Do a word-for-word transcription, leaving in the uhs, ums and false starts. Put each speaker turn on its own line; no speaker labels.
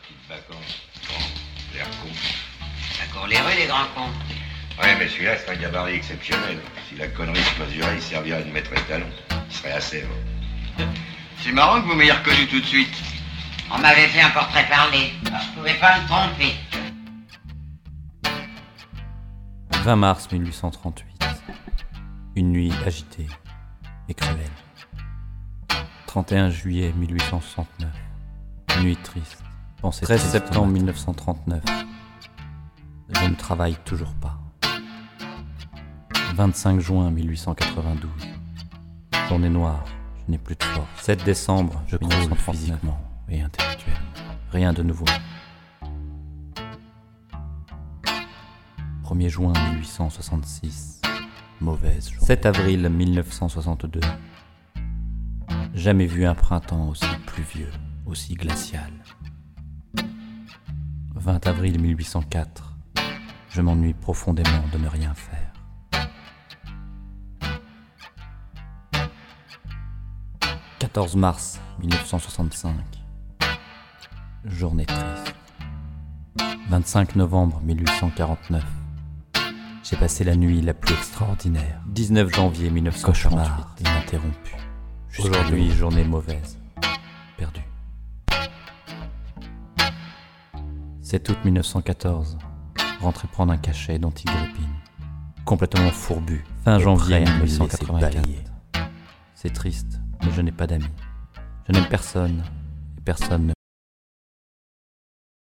Petites vacances. Bon, l'air con.
Ça court les rues, les grands cons.
Ouais, mais celui-là, c'est un gabarit exceptionnel. Si la connerie se mesurait, il servirait de maître étalon. Il serait à Sèvres.
C'est marrant que vous m'ayez reconnu tout de suite.
On m'avait fait un portrait parlé. Alors, je pouvais pas me tromper.
vingt mars mille huit cent trente-huit. Une nuit agitée et cruelle. trente et un juillet mille huit cent soixante-neuf. Nuit triste. Pensée treize septembre mille neuf cent trente-neuf. Je ne travaille toujours pas. vingt-cinq juin mille huit cent quatre-vingt-douze. Journée noire, je n'ai plus de force. sept décembre, je croule physiquement et intellectuellement. Rien de nouveau. premier juin mille huit cent soixante-six. Mauvaise journée. sept avril mille neuf cent soixante-deux. Jamais vu un printemps aussi pluvieux, aussi glacial. vingt avril mille huit cent quatre. Je m'ennuie profondément de ne rien faire. quatorze mars mille neuf cent soixante-cinq. Journée triste. vingt-cinq novembre mille huit cent quarante-neuf. J'ai passé la nuit la plus extraordinaire. dix-neuf janvier mille neuf cent quarante-huit. Ininterrompu. Aujourd'hui, journée mauvaise. Perdu. sept août mille neuf cent quatorze. Rentré prendre un cachet d'antigrépine. Complètement fourbu. Fin janvier mille huit cent quatre-vingt-quatre. C'est triste, mais je n'ai pas d'amis. Je n'aime personne, et personne ne